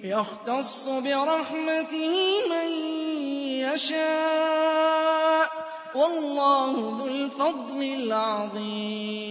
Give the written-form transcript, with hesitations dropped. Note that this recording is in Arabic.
يَخْتَصُّ بِرَحْمَتِهِ مَن يَشَاءُ ۗ وَاللَّهُ ذُو الْفَضْلِ الْعَظِيمِ